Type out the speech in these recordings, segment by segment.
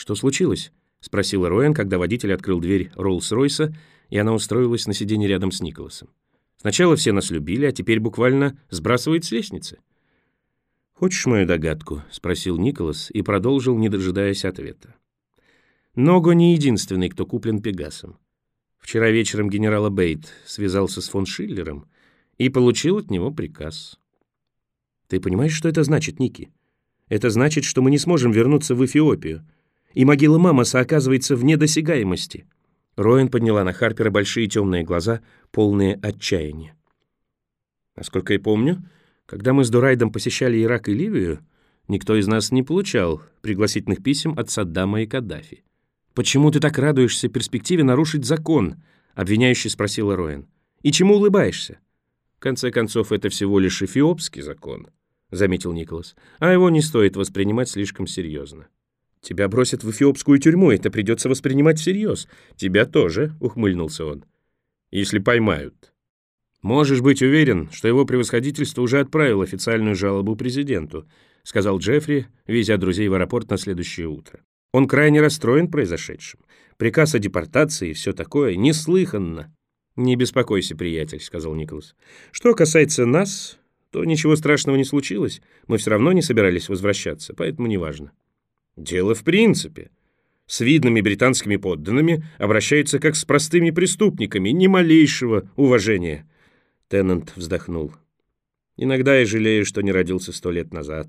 «Что случилось?» — спросила Роэн, когда водитель открыл дверь Роллс-Ройса, и она устроилась на сиденье рядом с Николасом. «Сначала все нас любили, а теперь буквально сбрасывают с лестницы». «Хочешь мою догадку?» — спросил Николас и продолжил, не дожидаясь ответа. «Ного не единственный, кто куплен Пегасом. Вчера вечером генерал Абейт связался с фон Шиллером и получил от него приказ». «Ты понимаешь, что это значит, Ники? Это значит, что мы не сможем вернуться в Эфиопию, и могила Мамоса оказывается вне досягаемости». Роэн подняла на Харпера большие темные глаза, полные отчаяния. «Насколько я помню, когда мы с Дурайдом посещали Ирак и Ливию, никто из нас не получал пригласительных писем от Саддама и Каддафи. Почему ты так радуешься перспективе нарушить закон?» — обвиняюще спросила Роэн. «И чему улыбаешься?» «В конце концов, это всего лишь эфиопский закон», — заметил Николас, «а его не стоит воспринимать слишком серьезно». «Тебя бросят в эфиопскую тюрьму, это придется воспринимать всерьез. Тебя тоже», — ухмыльнулся он. «Если поймают». «Можешь быть уверен, что его превосходительство уже отправил официальную жалобу президенту», — сказал Джеффри, везя друзей в аэропорт на следующее утро. «Он крайне расстроен произошедшим. Приказ о депортации и все такое неслыханно». «Не беспокойся, приятель», — сказал Николас. «Что касается нас, то ничего страшного не случилось. Мы все равно не собирались возвращаться, поэтому неважно». «Дело в принципе. С видными британскими подданными обращаются как с простыми преступниками, ни малейшего уважения». Теннант вздохнул. «Иногда я жалею, что не родился 100 лет назад.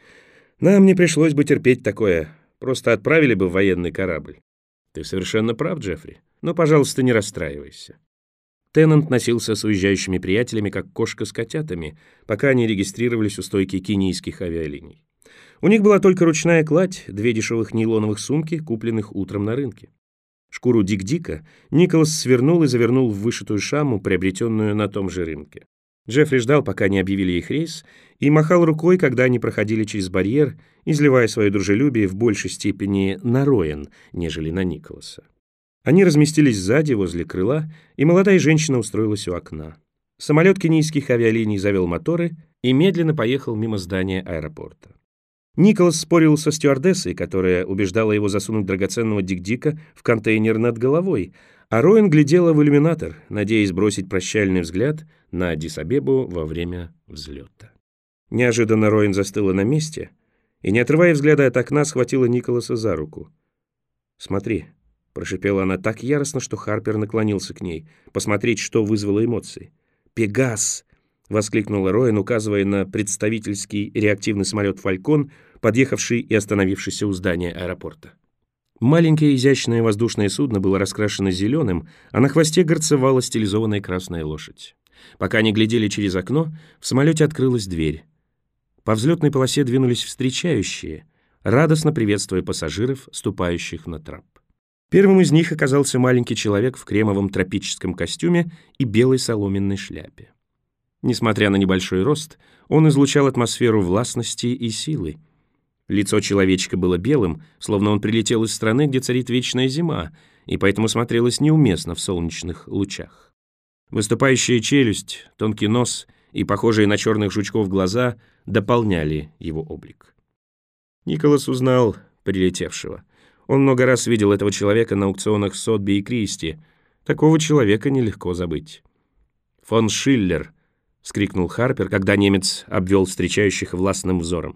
Нам не пришлось бы терпеть такое. Просто отправили бы в военный корабль». «Ты совершенно прав, Джеффри. Но, пожалуйста, не расстраивайся». Теннант носился с уезжающими приятелями, как кошка с котятами, пока они регистрировались у стойки кенийских авиалиний. У них была только ручная кладь, 2 дешевых нейлоновых сумки, купленных утром на рынке. Шкуру Дик-Дика Николас свернул и завернул в вышитую шамму, приобретенную на том же рынке. Джеффри ждал, пока не объявили их рейс, и махал рукой, когда они проходили через барьер, изливая свое дружелюбие в большей степени на Роэн, нежели на Николаса. Они разместились сзади, возле крыла, и молодая женщина устроилась у окна. Самолет кенийских авиалиний завел моторы и медленно поехал мимо здания аэропорта. Николас спорил со стюардессой, которая убеждала его засунуть драгоценного Дик-Дика в контейнер над головой, а Роэн глядела в иллюминатор, надеясь бросить прощальный взгляд на Аддис-Абебу во время взлета. Неожиданно Роэн застыла на месте и, не отрывая взгляда от окна, схватила Николаса за руку. «Смотри», — прошипела она так яростно, что Харпер наклонился к ней, посмотреть, что вызвало эмоции. «Пегас!» — воскликнула Роэн, указывая на представительский реактивный самолет «Фалькон», подъехавший и остановившийся у здания аэропорта. Маленькое изящное воздушное судно было раскрашено зеленым, а на хвосте горцевала стилизованная красная лошадь. Пока они глядели через окно, в самолете открылась дверь. По взлетной полосе двинулись встречающие, радостно приветствуя пассажиров, ступающих на трап. Первым из них оказался маленький человек в кремовом тропическом костюме и белой соломенной шляпе. Несмотря на небольшой рост, он излучал атмосферу властности и силы. Лицо человечка было белым, словно он прилетел из страны, где царит вечная зима, и поэтому смотрелось неуместно в солнечных лучах. Выступающая челюсть, тонкий нос и похожие на черных жучков глаза дополняли его облик. Николас узнал прилетевшего. Он много раз видел этого человека на аукционах Сотби и Кристи. Такого человека нелегко забыть. «Фон Шиллер!» — вскрикнул Харпер, когда немец обвел встречающих властным взором.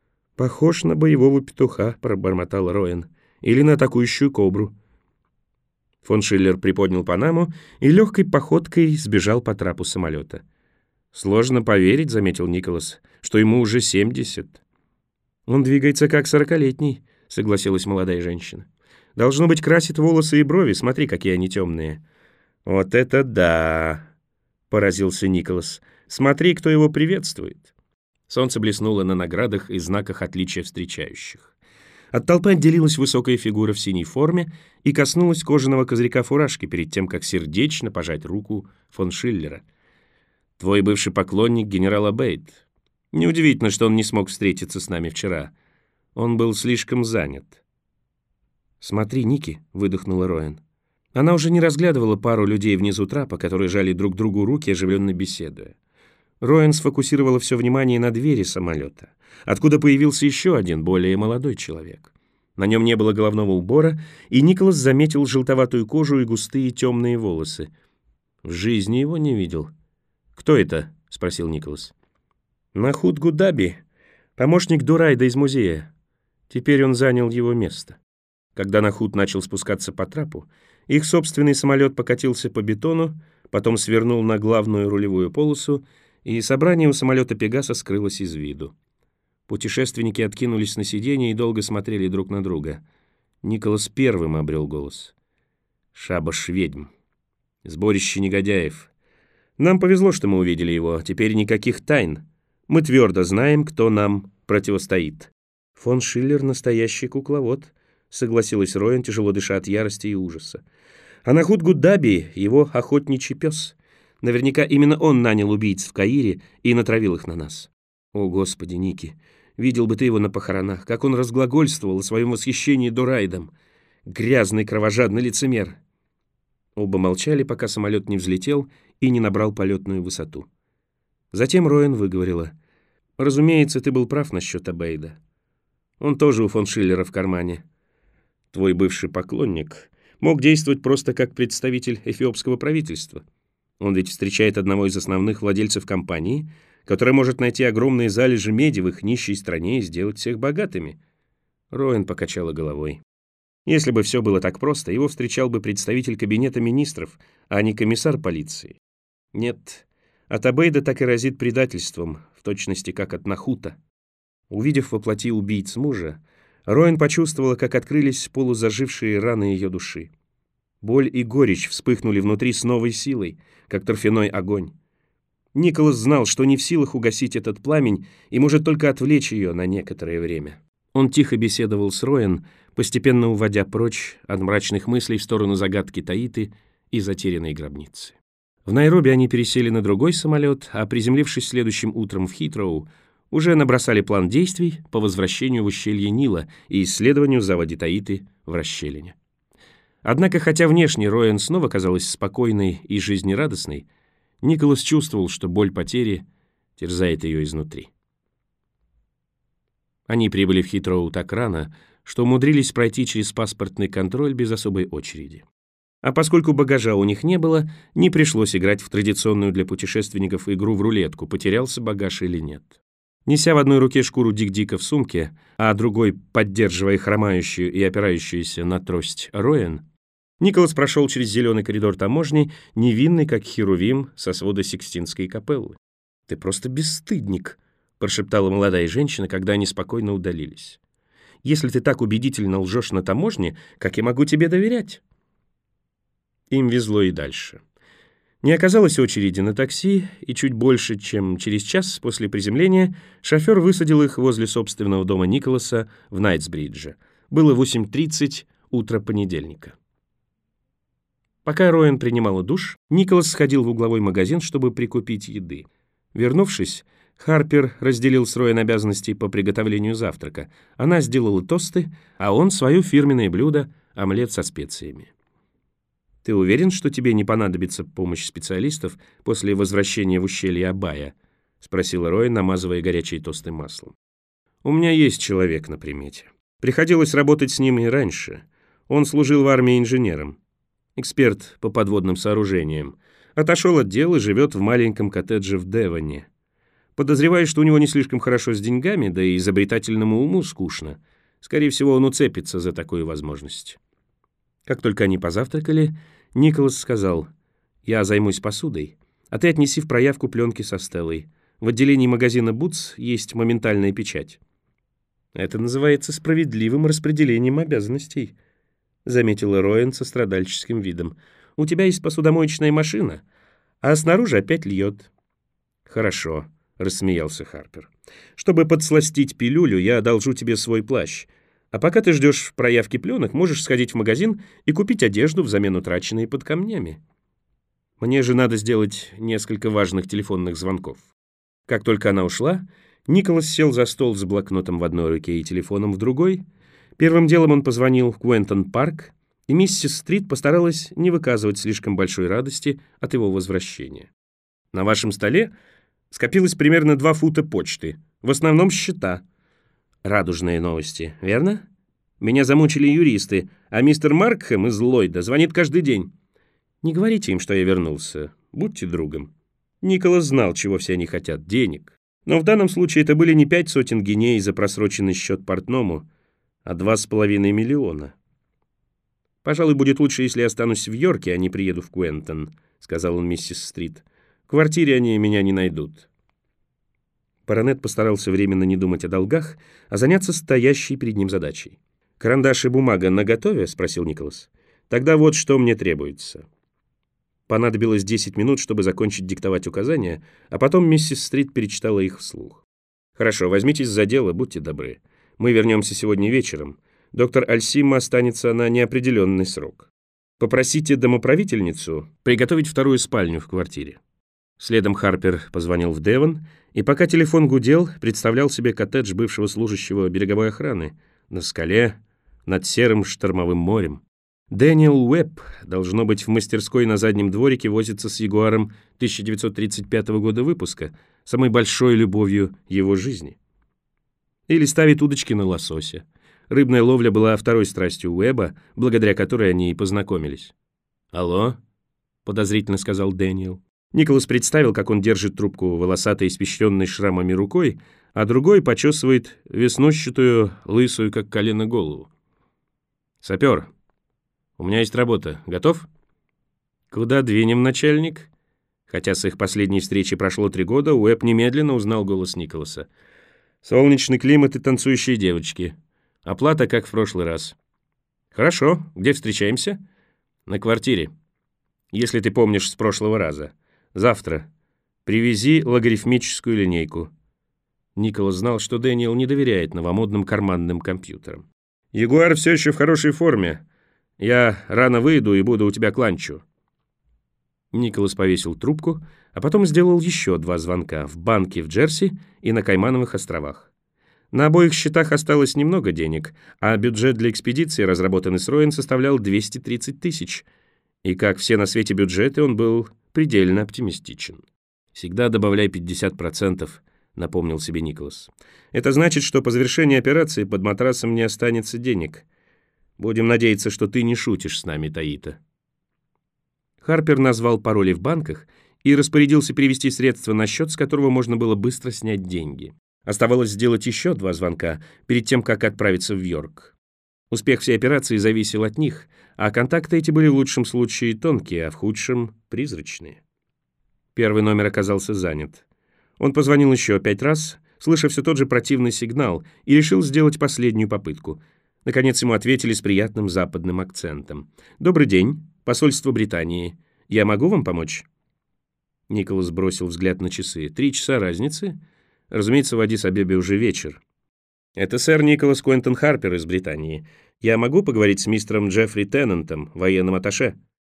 «Похож на боевого петуха», — пробормотал Роэн, — «или на атакующую кобру». Фон Шиллер приподнял панаму и легкой походкой сбежал по трапу самолета. «Сложно поверить», — заметил Николас, — «что ему уже 70». «Он двигается как 40-летний», — согласилась молодая женщина. «Должно быть, красит волосы и брови, смотри, какие они темные». «Вот это да!» — поразился Николас. «Смотри, кто его приветствует». Солнце блеснуло на наградах и знаках отличия встречающих. От толпы отделилась высокая фигура в синей форме и коснулась кожаного козырька фуражки перед тем, как сердечно пожать руку фон Шиллера. «Твой бывший поклонник, генерал Абейт. Неудивительно, что он не смог встретиться с нами вчера. Он был слишком занят». «Смотри, Ники», — выдохнула Роэн. Она уже не разглядывала пару людей внизу трапа, которые жали друг другу руки, оживленно беседуя. Роэн сфокусировала все внимание на двери самолета, откуда появился еще один, более молодой человек. На нем не было головного убора, и Николас заметил желтоватую кожу и густые темные волосы. В жизни его не видел. «Кто это?» — спросил Николас. «Нахут Гудаби, помощник Дурайда из музея. Теперь он занял его место». Когда Нахут начал спускаться по трапу, их собственный самолет покатился по бетону, потом свернул на главную рулевую полосу, и собрание у самолета «Пегаса» скрылось из виду. Путешественники откинулись на сиденье и долго смотрели друг на друга. Николас первым обрел голос. «Шабаш ведьм. Сборище негодяев. Нам повезло, что мы увидели его. Теперь никаких тайн. Мы твердо знаем, кто нам противостоит». «Фон Шиллер — настоящий кукловод», — согласилась Роэн, тяжело дыша от ярости и ужаса. «А Нахут Гудаби — его охотничий пес. Наверняка именно он нанял убийц в Каире и натравил их на нас». «О, Господи, Ники, видел бы ты его на похоронах, как он разглагольствовал о своем восхищении Дурайдом. Грязный кровожадный лицемер». Оба молчали, пока самолет не взлетел и не набрал полетную высоту. Затем Роэн выговорила: «Разумеется, ты был прав насчет Абейда. Он тоже у фон Шиллера в кармане. Твой бывший поклонник мог действовать просто как представитель эфиопского правительства. Он ведь встречает одного из основных владельцев компании, который может найти огромные залежи меди в их нищей стране и сделать всех богатыми». Роэн покачала головой. «Если бы все было так просто, его встречал бы представитель кабинета министров, а не комиссар полиции. Нет, от Абейда так и разит предательством, в точности как от Нахута». Увидев воплоти убийц мужа, Роэн почувствовала, как открылись полузажившие раны ее души. Боль и горечь вспыхнули внутри с новой силой, как торфяной огонь. Николас знал, что не в силах угасить этот пламень и может только отвлечь ее на некоторое время. Он тихо беседовал с Роэн, постепенно уводя прочь от мрачных мыслей в сторону загадки Таиты и затерянной гробницы. В Найроби они пересели на другой самолет, а приземлившись следующим утром в Хитроу, уже набросали план действий по возвращению в ущелье Нила и исследованию заводи Таиты в расщелине. Однако, хотя внешне Роэн снова казалась спокойной и жизнерадостной, Николас чувствовал, что боль потери терзает ее изнутри. Они прибыли в Хитроу так рано, что умудрились пройти через паспортный контроль без особой очереди. А поскольку багажа у них не было, не пришлось играть в традиционную для путешественников игру в рулетку, потерялся багаж или нет. Неся в одной руке шкуру Дик-Дика в сумке, а другой поддерживая хромающую и опирающуюся на трость Роэн, Николас прошел через зеленый коридор таможни, невинный, как херувим со свода Сикстинской капеллы. «Ты просто бесстыдник», — прошептала молодая женщина, когда они спокойно удалились. «Если ты так убедительно лжешь на таможне, как я могу тебе доверять?» Им везло и дальше. Не оказалось очереди на такси, и чуть больше, чем через час после приземления, шофер высадил их возле собственного дома Николаса в Найтсбридже. Было 8:30 утра понедельника. Пока Роэн принимала душ, Николас сходил в угловой магазин, чтобы прикупить еды. Вернувшись, Харпер разделил с Роэн обязанности по приготовлению завтрака. Она сделала тосты, а он свое фирменное блюдо — омлет со специями. «Ты уверен, что тебе не понадобится помощь специалистов после возвращения в ущелье Абая?» — спросила Роэн, намазывая горячие тосты маслом. «У меня есть человек на примете. Приходилось работать с ним и раньше. Он служил в армии инженером. Эксперт по подводным сооружениям. Отошел от дел и живет в маленьком коттедже в Девоне. Подозреваю, что у него не слишком хорошо с деньгами, да и изобретательному уму скучно. Скорее всего, он уцепится за такую возможность». Как только они позавтракали, Николас сказал: «Я займусь посудой, а ты отнеси в проявку пленки со Стеллой. В отделении магазина «Бутс» есть моментальная печать». «Это называется справедливым распределением обязанностей», — заметила Роэн со страдальческим видом. «У тебя есть посудомоечная машина, а снаружи опять льет». «Хорошо», — рассмеялся Харпер. «Чтобы подсластить пилюлю, я одолжу тебе свой плащ. А пока ты ждешь проявки пленок, можешь сходить в магазин и купить одежду взамен утраченной под камнями. Мне же надо сделать несколько важных телефонных звонков». Как только она ушла, Николас сел за стол с блокнотом в одной руке и телефоном в другой. Первым делом он позвонил в Куэнтон-парк, и миссис Стрит постаралась не выказывать слишком большой радости от его возвращения. «На вашем столе скопилось примерно 2 фута почты, в основном счета». «Радужные новости, верно?» Меня замучили юристы, а мистер Маркхэм из Ллойда звонит каждый день. Не говорите им, что я вернулся. Будьте другом. Николас знал, чего все они хотят — денег. Но в данном случае это были не 5 сотен гиней за просроченный счет портному, а 2,5 миллиона. «Пожалуй, будет лучше, если я останусь в Йорке, а не приеду в Куэнтон», — сказал он миссис Стрит. «В квартире они меня не найдут». Баронет постарался временно не думать о долгах, а заняться стоящей перед ним задачей. «Карандаш и бумага наготове?» — спросил Николас. «Тогда вот что мне требуется». Понадобилось 10 минут, чтобы закончить диктовать указания, а потом миссис Стрит перечитала их вслух. «Хорошо, возьмитесь за дело, будьте добры. Мы вернемся сегодня вечером. Доктор Альсима останется на неопределенный срок. Попросите домоправительницу приготовить 2-ю спальню в квартире». Следом Харпер позвонил в Девон, и пока телефон гудел, представлял себе коттедж бывшего служащего береговой охраны на скале над серым штормовым морем. Дэниел Уэбб, должно быть, в мастерской на заднем дворике возится с Ягуаром 1935 года выпуска, самой большой любовью его жизни. Или ставит удочки на лосося. Рыбная ловля была 2-й страстью Уэбба, благодаря которой они и познакомились. «Алло?» — подозрительно сказал Дэниел. Николас представил, как он держит трубку волосатой, испещренной шрамами рукой, а другой почесывает веснущатую, лысую, как колено, голову. «Сапер, у меня есть работа. Готов?» «Куда двинем, начальник?» Хотя с их последней встречи прошло 3 года, Уэбб немедленно узнал голос Николаса. «Солнечный климат и танцующие девочки. Оплата, как в прошлый раз». «Хорошо. Где встречаемся?» «На квартире. Если ты помнишь с прошлого раза. Завтра. Привези логарифмическую линейку». Николас знал, что Дэниел не доверяет новомодным карманным компьютерам. «Ягуар все еще в хорошей форме. Я рано выйду и буду у тебя к ланчу». Николас повесил трубку, а потом сделал еще 2 звонка в банке в Джерси и на Каймановых островах. На обоих счетах осталось немного денег, а бюджет для экспедиции, разработанный с Роэн, составлял 230 тысяч. И, как все на свете бюджеты, он был предельно оптимистичен. «Всегда добавляй 50%, — напомнил себе Николас. «Это значит, что по завершении операции под матрасом не останется денег. Будем надеяться, что ты не шутишь с нами, Таита». Харпер назвал пароли в банках и распорядился перевести средства на счет, с которого можно было быстро снять деньги. Оставалось сделать еще 2 звонка перед тем, как отправиться в Йорк. Успех всей операции зависел от них, а контакты эти были в лучшем случае тонкие, а в худшем — призрачные. Первый номер оказался занят. Он позвонил еще 5 раз, слыша все тот же противный сигнал, и решил сделать последнюю попытку. Наконец ему ответили с приятным западным акцентом. «Добрый день, посольство Британии. Я могу вам помочь?» Николас бросил взгляд на часы. 3 часа разницы? Разумеется, в Аддис-Абебе уже вечер. «Это сэр Николас Куэнтон Харпер из Британии. Я могу поговорить с мистером Джеффри Теннантом, военным атташе?»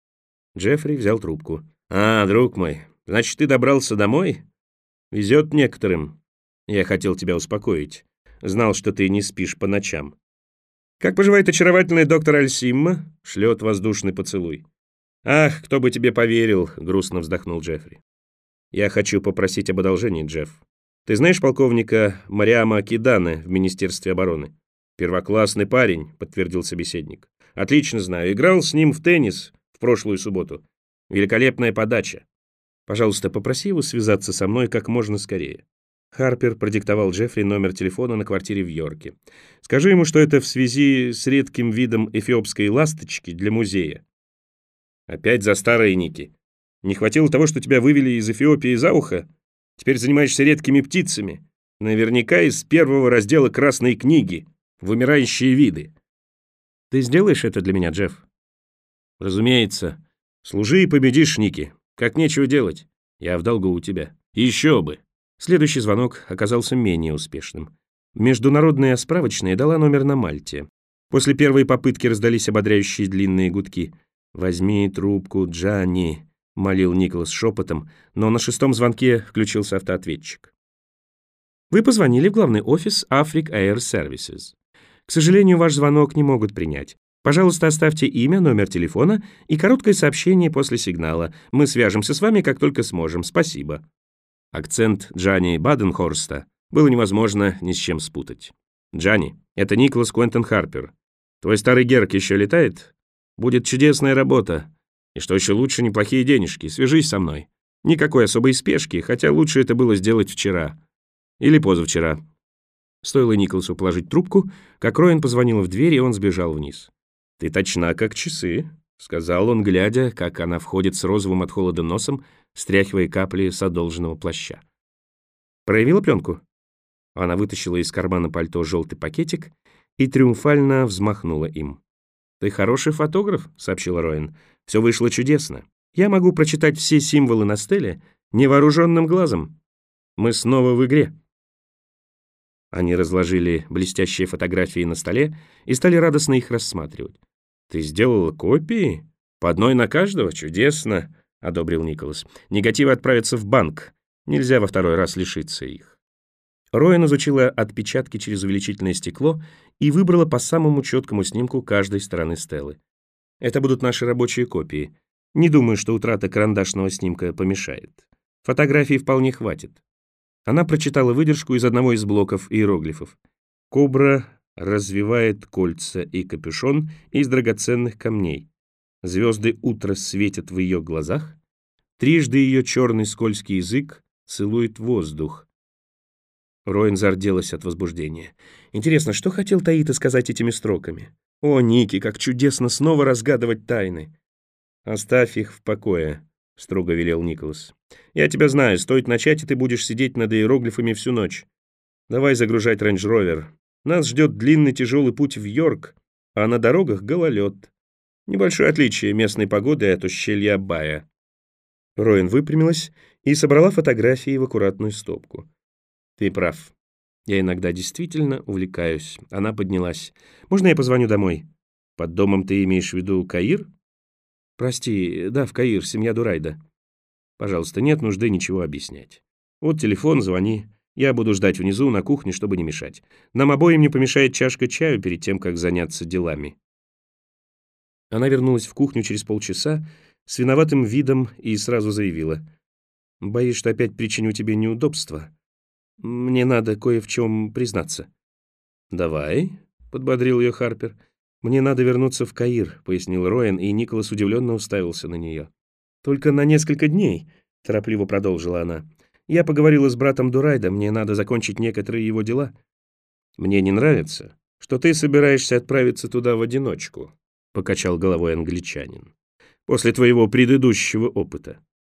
Джеффри взял трубку. «А, друг мой, значит, ты добрался домой? Везет некоторым. Я хотел тебя успокоить. Знал, что ты не спишь по ночам. Как поживает очаровательный доктор Альсимма?» Шлет воздушный поцелуй. «Ах, кто бы тебе поверил», — грустно вздохнул Джеффри. «Я хочу попросить об одолжении, Джефф. Ты знаешь полковника Мариама Кидана в Министерстве обороны?» «Первоклассный парень», — подтвердил собеседник. «Отлично знаю. Играл с ним в теннис в прошлую субботу. Великолепная подача. Пожалуйста, попроси его связаться со мной как можно скорее». Харпер продиктовал Джеффри номер телефона на квартире в Йорке. «Скажи ему, что это в связи с редким видом эфиопской ласточки для музея». «Опять за старые ники. Не хватило того, что тебя вывели из Эфиопии за ухо? Теперь занимаешься редкими птицами. Наверняка из первого раздела Красной книги. Вымирающие виды». «Ты сделаешь это для меня, Джефф?» «Разумеется. Служи и победишь, Ники. Как нечего делать. Я в долгу у тебя. Еще бы». Следующий звонок оказался менее успешным. Международная справочная дала номер на Мальте. После первой попытки раздались ободряющие длинные гудки. «Возьми трубку, Джанни», — молил Николас шепотом, но на 6-м звонке включился автоответчик. «Вы позвонили в главный офис Afric Air Services. К сожалению, ваш звонок не могут принять. Пожалуйста, оставьте имя, номер телефона и короткое сообщение после сигнала. Мы свяжемся с вами, как только сможем. Спасибо». Акцент Джанни Баденхорста было невозможно ни с чем спутать. «Джанни, это Николас Куэнтон Харпер. Твой старый Герк еще летает? Будет чудесная работа. И что еще лучше, неплохие денежки. Свяжись со мной. Никакой особой спешки, хотя лучше это было сделать вчера. Или позавчера». Стоило Николасу положить трубку, как Роэн позвонила в дверь, и он сбежал вниз. «Ты точна, как часы», — сказал он, глядя, как она входит с розовым от холода носом, стряхивая капли с одолженного плаща. «Проявила пленку?» Она вытащила из кармана пальто желтый пакетик и триумфально взмахнула им. «Ты хороший фотограф», — сообщил Роэн. «Все вышло чудесно. Я могу прочитать все символы на стеле невооруженным глазом. Мы снова в игре». Они разложили блестящие фотографии на столе и стали радостно их рассматривать. «Ты сделала копии? По одной на каждого? Чудесно!» — одобрил Николас. «Негативы отправятся в банк. Нельзя во второй раз лишиться их». Роэн изучила отпечатки через увеличительное стекло и выбрала по самому четкому снимку каждой стороны стелы. «Это будут наши рабочие копии. Не думаю, что утрата карандашного снимка помешает. Фотографий вполне хватит». Она прочитала выдержку из одного из блоков иероглифов. «Кобра развивает кольца и капюшон из драгоценных камней. Звезды утра светят в ее глазах. Трижды ее черный скользкий язык целует воздух». Роэн зарделась от возбуждения. Интересно, что хотел Таита сказать этими строками? О, Ники, как чудесно снова разгадывать тайны. «Оставь их в покое», — строго велел Николас. «Я тебя знаю, стоит начать, и ты будешь сидеть над иероглифами всю ночь. Давай загружать рейндж-ровер. Нас ждет длинный тяжелый путь в Йорк, а на дорогах гололед. Небольшое отличие местной погоды от ущелья Бая». Роэн выпрямилась и собрала фотографии в аккуратную стопку. «Ты прав. Я иногда действительно увлекаюсь». Она поднялась. «Можно я позвоню домой?» «Под домом ты имеешь в виду Каир?» «Прости, да, в Каир, семья Дурайда». «Пожалуйста, нет нужды ничего объяснять. Вот телефон, звони. Я буду ждать внизу на кухне, чтобы не мешать. Нам обоим не помешает чашка чаю перед тем, как заняться делами». Она вернулась в кухню через полчаса с виноватым видом и сразу заявила: «Боюсь, что опять причиню тебе неудобства. Мне надо кое в чем признаться». «Давай», — подбодрил ее Харпер. «Мне надо вернуться в Каир», — пояснил Роэн, и Николас удивленно уставился на нее. «Только на несколько дней», — торопливо продолжила она. «Я поговорила с братом Дурайда, мне надо закончить некоторые его дела». «Мне не нравится, что ты собираешься отправиться туда в одиночку», — покачал головой англичанин. «После твоего предыдущего опыта».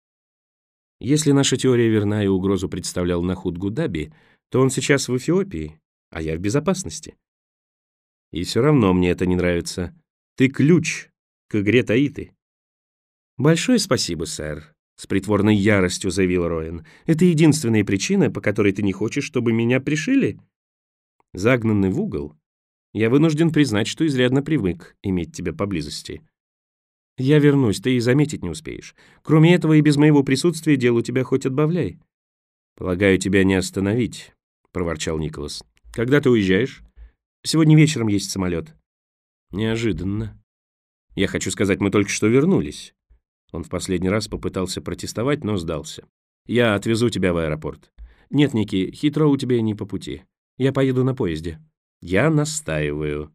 Если наша теория верна и угрозу представлял Нахуд Гудаби, то он сейчас в Эфиопии, а я в безопасности. И все равно мне это не нравится. Ты ключ к игре Таиты. «Большое спасибо, сэр», — с притворной яростью заявил Роэн. «Это единственная причина, по которой ты не хочешь, чтобы меня пришили?» Загнанный в угол, я вынужден признать, что изрядно привык иметь тебя поблизости. «Я вернусь, ты и заметить не успеешь. Кроме этого, и без моего присутствия дел у тебя хоть отбавляй». «Полагаю, тебя не остановить», — проворчал Николас. «Когда ты уезжаешь?» «Сегодня вечером есть самолет». «Неожиданно. Я хочу сказать, мы только что вернулись». Он в последний раз попытался протестовать, но сдался. «Я отвезу тебя в аэропорт». «Нет, Ники, Хитроу у тебя не по пути. Я поеду на поезде». «Я настаиваю».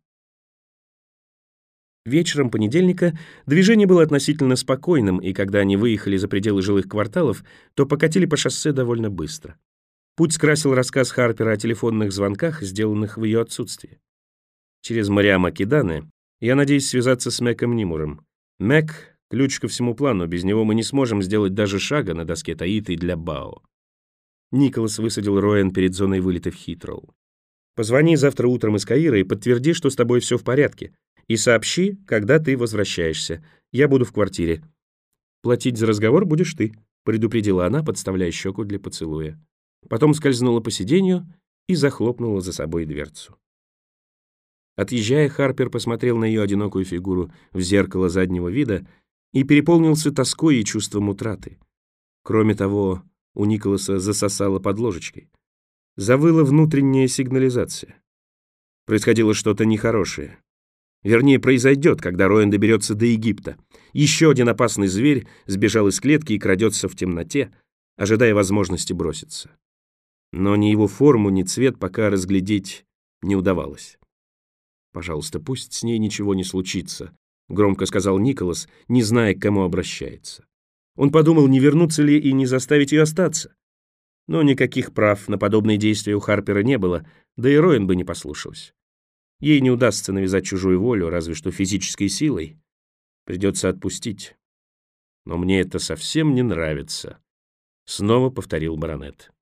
Вечером понедельника движение было относительно спокойным, и когда они выехали за пределы жилых кварталов, то покатили по шоссе довольно быстро. Путь скрасил рассказ Харпера о телефонных звонках, сделанных в ее отсутствие. «Через Мариама Кидане я надеюсь связаться с Мэком Нимуром. Мэк — ключ ко всему плану, без него мы не сможем сделать даже шага на доске Таиты для Бао». Николас высадил Роэн перед зоной вылета в Хитроу. «Позвони завтра утром из Каира и подтверди, что с тобой все в порядке. И сообщи, когда ты возвращаешься. Я буду в квартире. Платить за разговор будешь ты», — предупредила она, подставляя щеку для поцелуя. Потом скользнула по сиденью и захлопнула за собой дверцу. Отъезжая, Харпер посмотрел на ее одинокую фигуру в зеркало заднего вида и переполнился тоской и чувством утраты. Кроме того, у Николаса засосало под ложечкой. Завыла внутренняя сигнализация. Происходило что-то нехорошее. Вернее, произойдет, когда Роэн доберется до Египта. Еще один опасный зверь сбежал из клетки и крадется в темноте, ожидая возможности броситься. Но ни его форму, ни цвет пока разглядеть не удавалось. «Пожалуйста, пусть с ней ничего не случится», — громко сказал Николас, не зная, к кому обращается. Он подумал, не вернуться ли и не заставить ее остаться. Но никаких прав на подобные действия у Харпера не было, да и Роэн бы не послушалась. Ей не удастся навязать чужую волю, разве что физической силой. Придется отпустить. Но мне это совсем не нравится, снова повторил баронет.